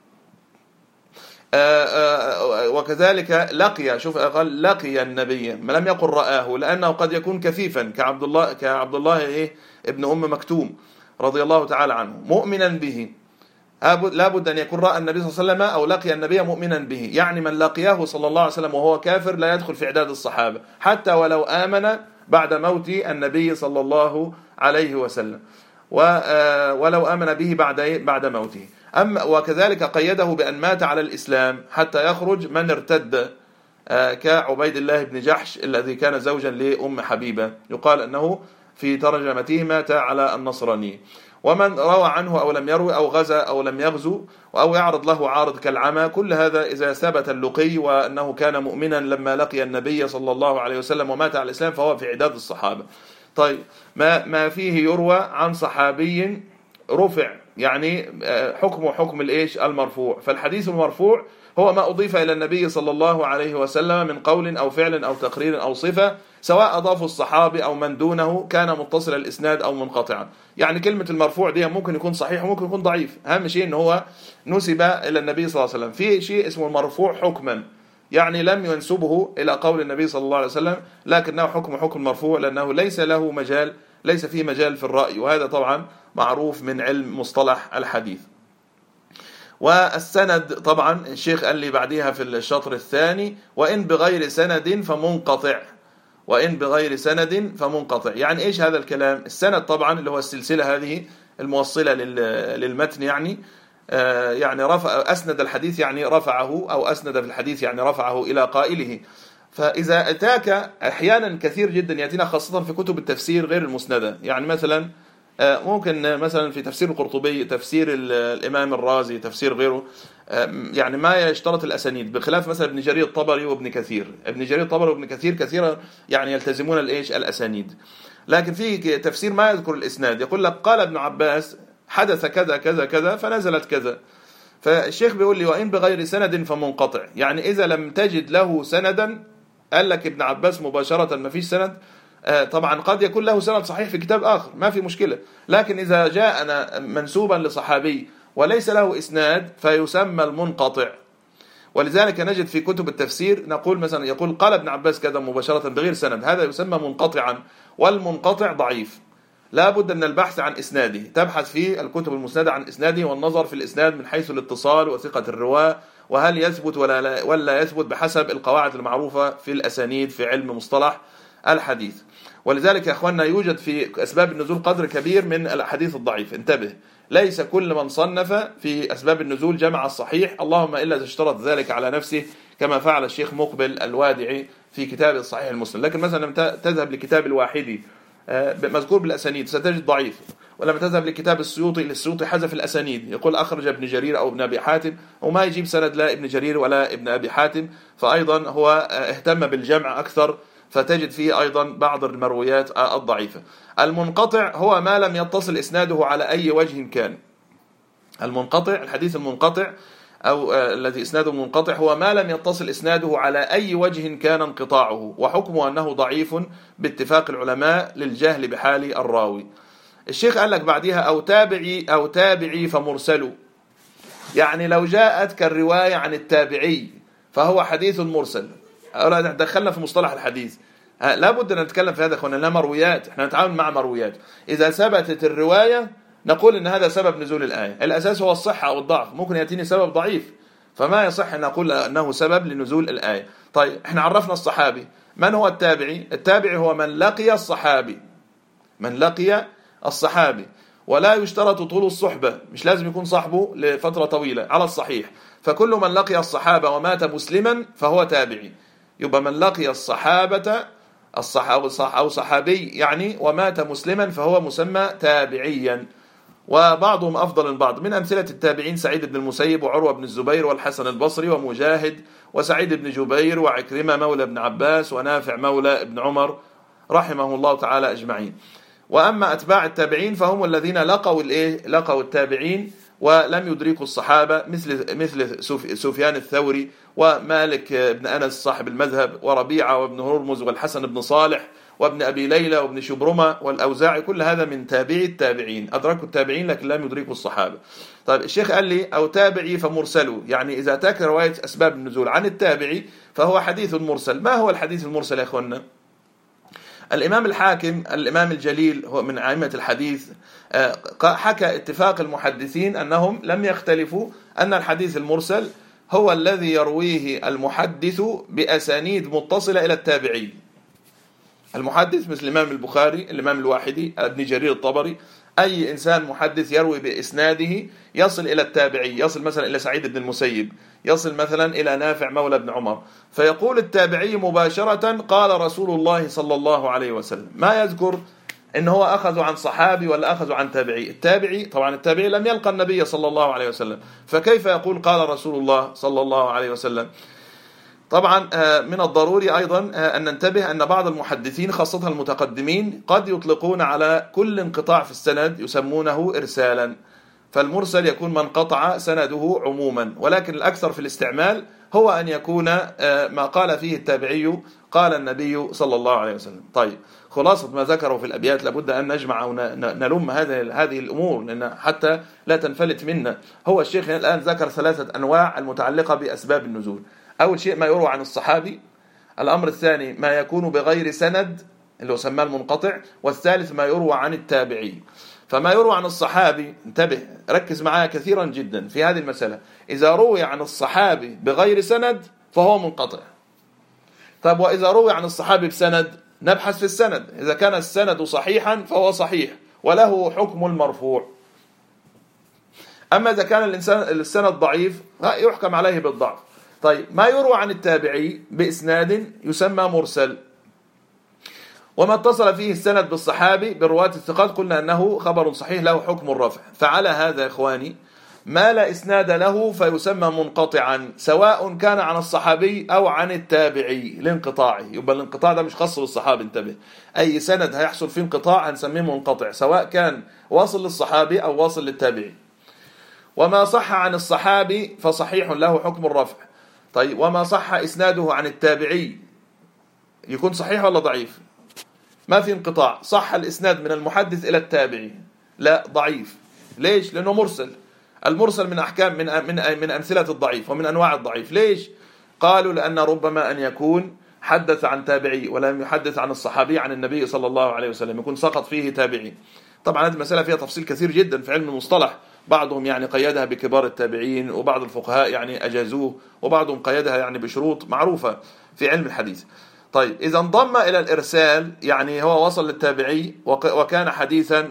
وكذلك لقي، شوف قال لقي النبي، ما لم يقل رآه، لأنه قد يكون كفيفا كعبد الله ابن أم مكتوم رضي الله تعالى عنه مؤمنا به، لابد أن يكون رأى النبي صلى الله عليه وسلم أو لقي النبي مؤمنا به. يعني من لقيه صلى الله عليه وسلم وهو كافر لا يدخل في عداد الصحابة حتى ولو آمن بعد موت النبي صلى الله عليه وسلم، ولو آمن به بعد موته. أما وكذلك قيده بأن مات على الإسلام حتى يخرج من ارتد، كعبيد الله بن جحش الذي كان زوجا لأم حبيبة، يقال أنه في ترجمته مات على النصرانية. ومن روى عنه أو لم يروي أو غزا أو لم يغزو أو يعرض له عارض كالعمى، كل هذا إذا ثبت اللقي وأنه كان مؤمنا لما لقي النبي صلى الله عليه وسلم ومات على الإسلام فهو في عداد الصحابة. طيب ما فيه يروى عن صحابي رفع، يعني حكمه حكم الإيش المرفوع. فالحديث المرفوع هو ما أضيف إلى النبي صلى الله عليه وسلم من قول أو فعل أو تقرير أو صفة، سواء أضافه الصحابي أو من دونه، كان متصل الإسناد أو منقطعا. يعني كلمة المرفوع دي ممكن يكون صحيح وممكن يكون ضعيف، أهم شيء إنه هو نسب إلى النبي صلى الله عليه وسلم. في شيء اسمه المرفوع حكما، يعني لم ينسبه إلى قول النبي صلى الله عليه وسلم، لكنه حكم مرفوع لأنه ليس له مجال، ليس فيه مجال في الرأي، وهذا طبعا معروف من علم مصطلح الحديث. والسند طبعا الشيخ قال لي بعدها في الشطر الثاني: وإن بغير سند فمنقطع. وإن بغير سند فمنقطع، يعني إيش هذا الكلام؟ السند طبعا اللي هو السلسلة هذه الموصلة للمتن، يعني أسند الحديث يعني رفعه، أو أسند في الحديث يعني رفعه إلى قائله. فإذا أتاك أحيانا كثير جدا يأتينا خاصة في كتب التفسير غير المسندة، يعني مثلا ممكن مثلا في تفسير القرطبي، تفسير الإمام الرازي، تفسير غيره، يعني ما يشترط الأسانيد، بخلاف مثلا ابن جرير الطبري وابن كثير. ابن جرير الطبري وابن كثير كثيرا يعني يلتزمون الأسانيد، لكن في تفسير ما يذكر الإسناد، يقول لك قال ابن عباس حدث كذا كذا كذا فنزلت كذا. فالشيخ بيقول لي: وإن بغير سند فمنقطع، يعني إذا لم تجد له سندا، قال لك ابن عباس مباشرة ما فيش سند، طبعا قد يكون له سند صحيح في كتاب آخر ما في مشكلة، لكن إذا جاءنا منسوبا لصحابي وليس له إسناد فيسمى المنقطع. ولذلك نجد في كتب التفسير نقول مثلا يقول قال ابن عباس كذا مباشرة بغير سند، هذا يسمى منقطعا، والمنقطع ضعيف، لا بد من البحث عن إسناده، تبحث في الكتب المسندة عن إسناده والنظر في الإسناد من حيث الاتصال وثقة الرواة، وهل يثبت ولا يثبت بحسب القواعد المعروفة في الأسانيد في علم مصطلح الحديث. ولذلك يا أخواننا يوجد في أسباب النزول قدر كبير من الحديث الضعيف، انتبه، ليس كل من صنف في أسباب النزول جمع الصحيح، اللهم إلا إذا اشترط ذلك على نفسه كما فعل الشيخ مقبل الوادعي في كتاب الصحيح المسلم. لكن مثلا لما تذهب لكتاب الواحدي مذكور بالأسانيد ستجد ضعيف، ولما تذهب لكتاب السيوطي حذف الأسانيد، يقول أخرج ابن جرير أو ابن أبي حاتم، وما يجيب سند لا ابن جرير ولا ابن أبي حاتم، فأيضا هو اهتم بالجمع أكثر، فتجد فيه أيضا بعض المرويات الضعيفة. المنقطع هو ما لم يتصل إسناده على أي وجه كان. المنقطع، الحديث المنقطع أو الذي إسناده منقطع هو ما لم يتصل إسناده على أي وجه كان انقطاعه، وحكمه أنه ضعيف باتفاق العلماء للجهل بحال الراوي. الشيخ قال لك بعدها: أو تابعي فمرسل، يعني لو جاءتك الرواية عن التابعي فهو حديث مرسل. أولا دخلنا في مصطلح الحديث، لا بد أن نتكلم في هذا أخوانا، لا مرويات، احنا نتعامل مع مرويات. إذا ثبتت الرواية نقول إن هذا سبب نزول الآية، الأساس هو الصحة أو الضعف، ممكن يأتيني سبب ضعيف فما يصح أن نقول أنه سبب لنزول الآية. طيب احنا عرفنا الصحابي، من هو التابعي؟ التابعي هو من لقي الصحابي، من لقي الصحابي، ولا يشترط طول الصحبة، مش لازم يكون صاحبه لفترة طويلة على الصحيح، فكل من لقي الصحابة ومات مسلما فهو تابعي. يبقى من لقي الصحابة أو صحابي يعني ومات مسلما فهو مسمى تابعيا، وبعضهم أفضل من بعض. من أمثلة التابعين سعيد بن المسيب وعروة بن الزبير والحسن البصري ومجاهد وسعيد بن جبير وعكرمة مولى ابن عباس ونافع مولى ابن عمر رحمه الله تعالى أجمعين. وأما أتباع التابعين فهم الذين لقوا التابعين ولم يدركوا الصحابة، مثل سفيان الثوري ومالك بن أنس صاحب المذهب وربيعة وابن هرمز والحسن بن صالح وابن أبي ليلى وابن شبرمة والأوزاعي، كل هذا من تابعي التابعين، أدركوا التابعين لكن لم يدركوا الصحابة. طيب الشيخ قال لي: أو تابعي فمرسلوا، يعني إذا أتاك رواية أسباب النزول عن التابعي فهو حديث مرسل. ما هو الحديث المرسل يا أخوانا؟ الإمام الحاكم الإمام الجليل هو من أئمة الحديث حكى اتفاق المحدثين أنهم لم يختلفوا أن الحديث المرسل هو الذي يرويه المحدث بأسانيد متصلة إلى التابعي. المحدث مثل الإمام البخاري، الإمام الواحدي، ابن جرير الطبري، أي إنسان محدث يروي بإسناده يصل إلى التابعي، يصل مثلا إلى سعيد بن المسيب، يصل مثلا إلى نافع مولى بن عمر، فيقول التابعي مباشرة قال رسول الله صلى الله عليه وسلم، ما يذكر إن هو أخذ عن صحابي ولا أخذ عن تابعي. التابعي طبعا التابعي لم يلقى النبي صلى الله عليه وسلم، فكيف يقول قال رسول الله صلى الله عليه وسلم؟ طبعا من الضروري أيضا أن ننتبه أن بعض المحدثين خاصة المتقدمين قد يطلقون على كل انقطاع في السند يسمونه إرسالا، فالمرسل يكون من قطع سنده عموما، ولكن الأكثر في الاستعمال هو أن يكون ما قال فيه التابعي قال النبي صلى الله عليه وسلم. طيب، خلاصة ما ذكره في الأبيات لابد أن نجمع ونلم هذه الأمور لأن حتى لا تنفلت منا. هو الشيخ الآن ذكر 3 أنواع المتعلقة بأسباب النزول. أول شيء ما يروى عن الصحابي، الأمر الثاني ما يكون بغير سند اللي هو سماه المنقطع، والثالث ما يروى عن التابعي. فما يروى عن الصحابي، انتبه ركز معايا كثيرا جدا في هذه المسألة، إذا روي عن الصحابي بغير سند فهو منقطع. طيب وإذا روي عن الصحابي بسند نبحث في السند، إذا كان السند صحيحا فهو صحيح وله حكم المرفوع. أما إذا كان السند ضعيف يحكم عليه بالضعف. طيب ما يروى عن التابعي بإسناد يسمى مرسل، وما اتصل فيه السند بالصحابي بالرواة الثقات قلنا أنه خبر صحيح له حكم الرفع. فعلى هذا يا إخواني ما لا إسناد له فيسمى منقطعا، سواء كان عن الصحابي أو عن التابعي لانقطاعه. يبقى الانقطاع ده مش خاص بالصحابي، انتبه، أي سند هيحصل فيه انقطاع هنسميه منقطع، سواء كان واصل للصحابي أو واصل للتابعي. وما صح عن الصحابي فصحيح له حكم الرفع. طيب وما صح إسناده عن التابعي يكون صحيح ولا ضعيف؟ ما في انقطاع، صح الإسناد من المحدث إلى التابعي، لا ضعيف. ليش؟ لأنه مرسل. المرسل من أحكام من أمثلة الضعيف ومن أنواع الضعيف. ليش؟ قالوا لأن ربما أن يكون حدث عن تابعي ولم يحدث عن الصحابي عن النبي صلى الله عليه وسلم، يكون سقط فيه تابعي. طبعا هذه المسألة فيها تفصيل كثير جدا في علم المصطلح، بعضهم يعني قيدها بكبار التابعين، وبعض الفقهاء يعني أجازوه، وبعضهم قيدها يعني بشروط معروفة في علم الحديث. طيب إذا انضم إلى الإرسال يعني هو وصل للتابعي وكان حديثا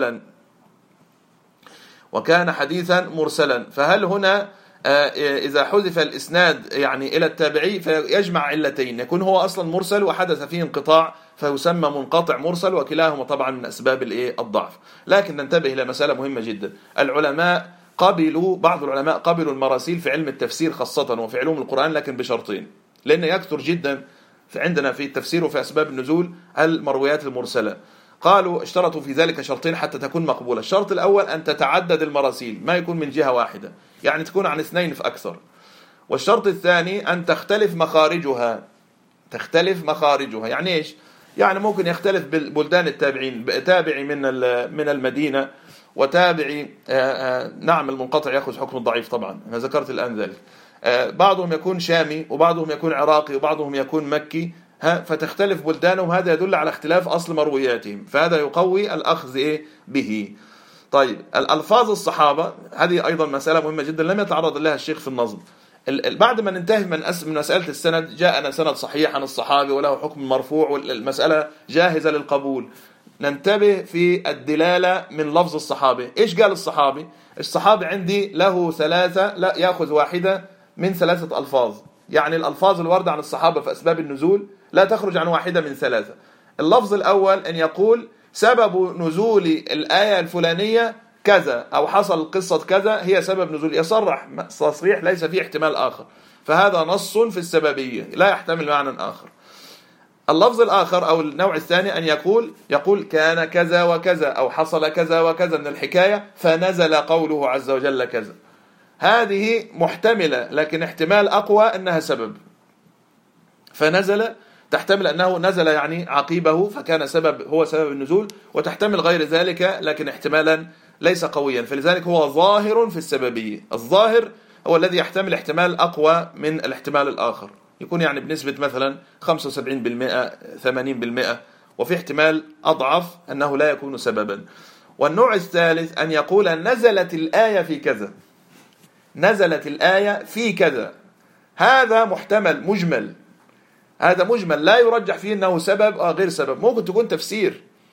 مرسلا، فهل هنا إذا حذف الإسناد يعني إلى التابعي فيجمع علتين، يكون هو أصلا مرسل وحدث فيه انقطاع فيسمى منقطع مرسل، وكلاهما طبعا من أسباب الضعف. لكن ننتبه إلى مسألة مهمة جدا، بعض العلماء قبلوا المراسيل في علم التفسير خاصة وفي علوم القرآن، لكن بشرطين، لأن يكثر جدا عندنا في التفسير وفي أسباب النزول المرويات المرسلة. قالوا اشترطوا في ذلك شرطين حتى تكون مقبولة. الشرط الأول أن تتعدد المراسيل، ما يكون من جهة واحدة، يعني تكون عن 2 فأكثر. والشرط الثاني أن تختلف مخارجها. يعني إيش؟ يعني ممكن يختلف بلدان التابعين، تابعي من المدينة وتابعي نعم المنقطع يأخذ حكم الضعيف، طبعا أنا ذكرت الآن ذلك. بعضهم يكون شامي وبعضهم يكون عراقي وبعضهم يكون مكي، فتختلف بلدانهم، هذا يدل على اختلاف أصل مروياتهم، فهذا يقوي الأخذ به. طيب الألفاظ الصحابة هذه أيضا مسألة مهمة جدا لم يتعرض لها الشيخ في النظم. بعد ما ننتهي من مسألة السند، جاءنا سند صحيح عن الصحابي وله حكم مرفوع والمسألة جاهزة للقبول، ننتبه في الدلالة من لفظ الصحابي. إيش قال الصحابي؟ الصحابي عندي له 3، لا يأخذ واحدة من 3 ألفاظ، يعني الألفاظ الواردة عن الصحابة في أسباب النزول لا تخرج عن واحدة من 3. اللفظ الأول أن يقول سبب نزول الآية الفلانية كذا، أو حصل قصة كذا هي سبب نزول، يصرح تصريح ليس فيه احتمال آخر، فهذا نص في السببية لا يحتمل معنى آخر. اللفظ الآخر أو النوع الثاني أن يقول كان كذا وكذا، أو حصل كذا وكذا من الحكاية فنزل قوله عز وجل كذا. هذه محتملة، لكن احتمال أقوى أنها سبب، فنزل تحتمل أنه نزل يعني عقيبه فكان هو سبب النزول، وتحتمل غير ذلك لكن احتمالا ليس قويا، فلذلك هو ظاهر في السببية. الظاهر هو الذي يحتمل احتمال أقوى من الاحتمال الآخر، يكون يعني بنسبة مثلا 75% 80%، وفي احتمال أضعف أنه لا يكون سببا. والنوع الثالث أن يقول نزلت الآية في كذا، نزلت الآية في كذا، هذا محتمل مجمل، هذا مجمل لا يرجح فيه أنه سبب أو غير سبب، ممكن تكون تفسير،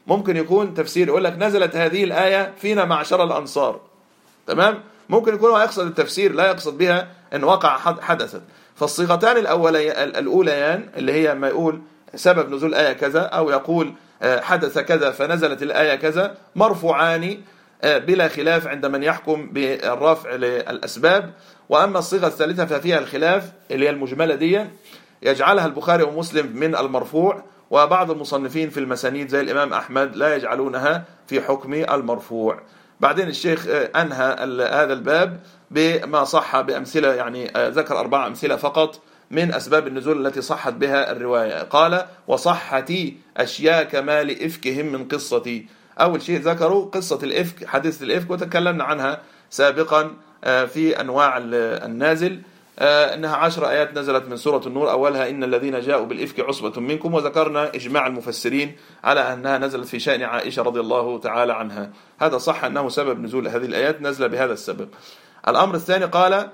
ممكن يكون تفسير يقول لك نزلت هذه الآية فينا معشر الأنصار، تمام. ممكن يكون هو يقصد التفسير لا يقصد بها أن وقع حدثت. فالصيغتان الأوليان اللي هي ما يقول سبب نزول آية كذا أو يقول حدث كذا فنزلت الآية كذا مرفوعان بلا خلاف عند من يحكم بالرفع للأسباب. وأما الصيغة الثالثة ففيها الخلاف اللي هي المجملة دي، يجعلها البخاري ومسلم من المرفوع، وبعض المصنفين في المسانيد زي الإمام أحمد لا يجعلونها في حكم المرفوع. بعدين الشيخ أنهى هذا الباب بما صح بأمثلة، يعني ذكر 4 أمثلة فقط من أسباب النزول التي صحت بها الرواية. قال وصحتي أشياء كما لإفكهم من قصتي. أول شيء ذكروا قصة الإفك، حديث الإفك، وتكلمنا عنها سابقا في أنواع النازل، إنها 10 آيات نزلت من سورة النور، أولها إن الذين جاءوا بالإفك عصبة منكم، وذكرنا إجماع المفسرين على أنها نزلت في شأن عائشة رضي الله تعالى عنها. هذا صح أنه سبب نزول هذه الآيات نزل بهذا السبب. الأمر الثاني قال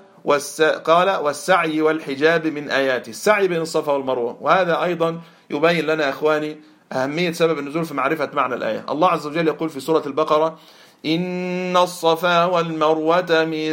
والسعي والحجاب من آياته، السعي بين الصفا والمروة، وهذا أيضا يبين لنا أخواني أهمية سبب النزول في معرفة معنى الآية. الله عز وجل يقول في سورة البقرة إن الصفا والمروة من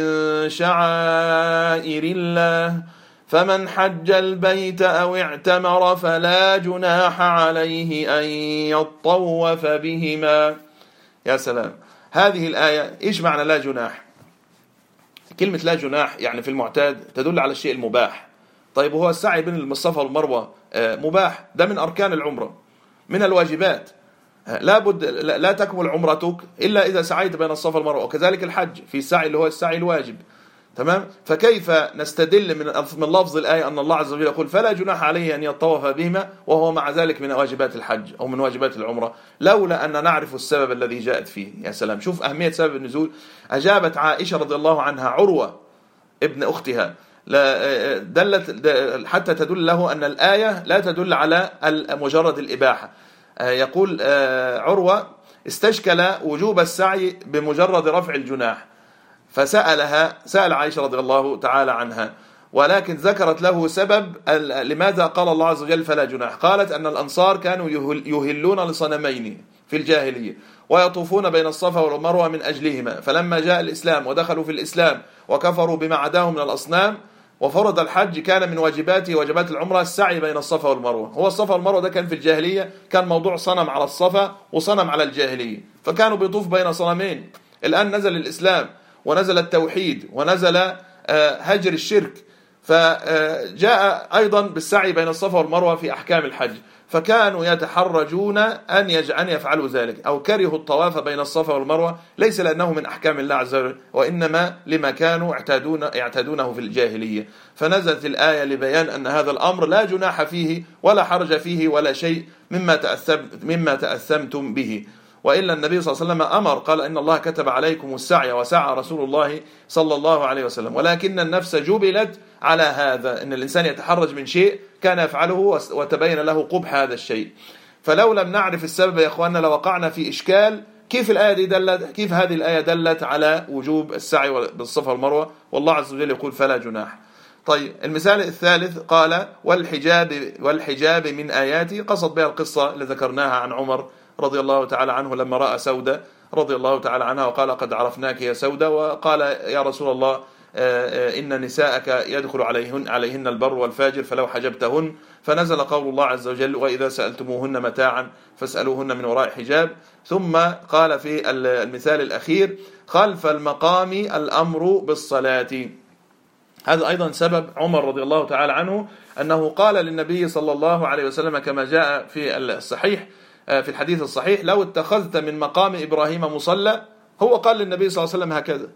شعائر الله فمن حج البيت أو اعتمر فلا جناح عليه أن يطوف بهما. يا سلام، هذه الآية إيش معنى لا جناح؟ كلمة لا جناح يعني في المعتاد تدل على الشيء المباح. طيب وهو السعي بين الصفا والمروة مباح، ده من أركان العمرة من الواجبات، لابد لا تكمل عمرتك إلا إذا سعيت بين الصفا والمروة، وكذلك الحج في السعي اللي هو السعي الواجب، تمام. فكيف نستدل من لفظ الآية أن الله عز وجل يقول فلا جناح عليه أن يطوف بهما وهو مع ذلك من واجبات الحج أو من واجبات العمرة، لولا أن نعرف السبب الذي جاءت فيه. يا سلام، شوف أهمية سبب النزول. أجابت عائشة رضي الله عنها عروة ابن أختها دلت حتى تدل له أن الآية لا تدل على مجرد الإباحة. يقول عروة استشكل وجوب السعي بمجرد رفع الجناح، سأل عائشة رضي الله تعالى عنها، ولكن ذكرت له سبب لماذا قال الله عز وجل فلا جناح. قالت أن الأنصار كانوا يهلون لصنمين في الجاهلية ويطوفون بين الصفا والمروة من أجلهما، فلما جاء الإسلام ودخلوا في الإسلام وكفروا بما عداهم من الأصنام وفرض الحج كان من واجبات العمرة السعي بين الصفا والمروة. هو الصفا والمروة ده كان في الجاهلية كان موضوع صنم على الصفا وصنم على الجاهلية، فكانوا بيطوف بين صنمين. الآن نزل الإسلام ونزل التوحيد ونزل هجر الشرك، فجاء أيضا بالسعي بين الصفا والمروة في أحكام الحج، فكانوا يتحرجون أن يفعلوا ذلك أو كرهوا الطواف بين الصفا والمروة، ليس لأنه من أحكام الله عز وجل وإنما لما كانوا يعتادونه في الجاهلية. فنزلت الآية لبيان أن هذا الأمر لا جناح فيه ولا حرج فيه ولا شيء مما تأثمتم به. وإلا النبي صلى الله عليه وسلم أمر قال إن الله كتب عليكم السعي وسعى رسول الله صلى الله عليه وسلم، ولكن النفس جبلت على هذا، إن الإنسان يتحرج من شيء كان يفعله وتبين له قبح هذا الشيء. فلو لم نعرف السبب يا إخواننا لوقعنا في إشكال، كيف هذه الآية دلت على وجوب السعي بالصفا والمروة والله عز وجل يقول فلا جناح. طيب المثال الثالث قال والحجاب من آياتي، قصد بها القصة اللي ذكرناها عن عمر رضي الله تعالى عنه لما رأى سودة رضي الله تعالى عنها وقال قد عرفناك يا سودة، وقال يا رسول الله إن نساءك يدخل عليهن البر والفاجر فلو حجبتهن، فنزل قول الله عز وجل وإذا سألتموهن متاعا فاسألوهن من وراء حجاب. ثم قال في المثال الأخير خلف المقام الأمر بالصلاة. هذا أيضا سبب عمر رضي الله تعالى عنه أنه قال للنبي صلى الله عليه وسلم كما جاء في الصحيح في الحديث الصحيح لو اتخذت من مقام إبراهيم مصلى، هو قال للنبي صلى الله عليه وسلم هكذا،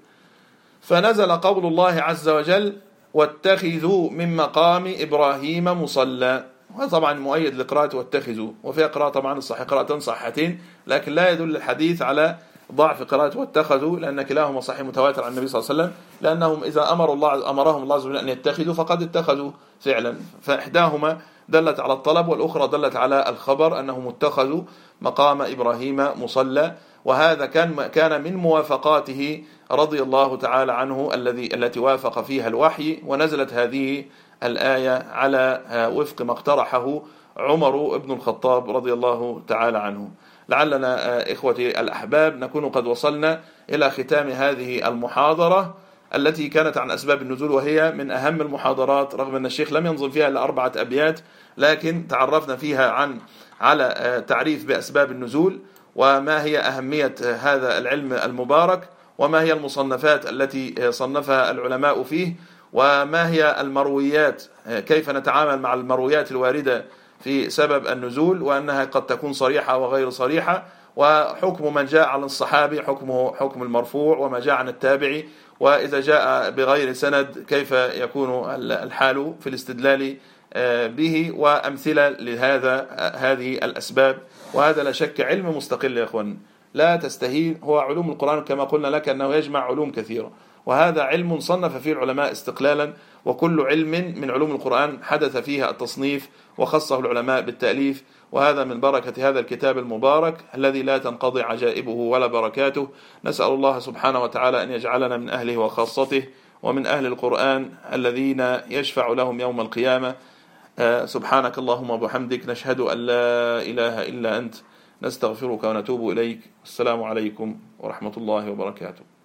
فنزل قول الله عز وجل واتخذوا من مقام إبراهيم مصلى. وهذا طبعا مؤيد لقراءة واتخذوا، وفيها قراءة طبعا الصحيح قراءة صحتين، لكن لا يدل الحديث على ضعف قراءة واتخذوا، لأن كلاهما صحيح متواتر عن النبي صلى الله عليه وسلم، لأنهم إذا أمرهم الله عز وجل أن يتخذوا فقد اتخذوا فعلا، فإحداهما دلت على الطلب والأخرى دلت على الخبر أنهم اتخذوا مقام إبراهيم مصلى. وهذا كان من موافقاته رضي الله تعالى عنه التي وافق فيها الوحي، ونزلت هذه الآية على وفق ما اقترحه عمر بن الخطاب رضي الله تعالى عنه. لعلنا إخوتي الأحباب نكون قد وصلنا إلى ختام هذه المحاضرة التي كانت عن أسباب النزول، وهي من أهم المحاضرات رغم أن الشيخ لم ينظم فيها إلا 4 أبيات، لكن تعرفنا فيها على تعريف بأسباب النزول، وما هي أهمية هذا العلم المبارك، وما هي المصنفات التي صنفها العلماء فيه، وما هي المرويات، كيف نتعامل مع المرويات الواردة في سبب النزول، وأنها قد تكون صريحة وغير صريحة، وحكم من جاء عن الصحابي حكمه حكم المرفوع، وما جاء عن التابعي، وإذا جاء بغير سند كيف يكون الحال في الاستدلال به، وأمثلة هذه الأسباب. وهذا لا شك علم مستقل يا أخوان، لا تستهين. هو علوم القرآن كما قلنا لك أنه يجمع علوم كثيرة، وهذا علم صنف فيه العلماء استقلالا، وكل علم من علوم القرآن حدث فيها التصنيف وخصه العلماء بالتأليف. وهذا من بركة هذا الكتاب المبارك الذي لا تنقضي عجائبه ولا بركاته. نسأل الله سبحانه وتعالى أن يجعلنا من أهله وخاصته، ومن أهل القرآن الذين يشفع لهم يوم القيامة. سبحانك اللهم وبحمدك، نشهد أن لا إله إلا أنت، نستغفرك ونتوب إليك. السلام عليكم ورحمة الله وبركاته.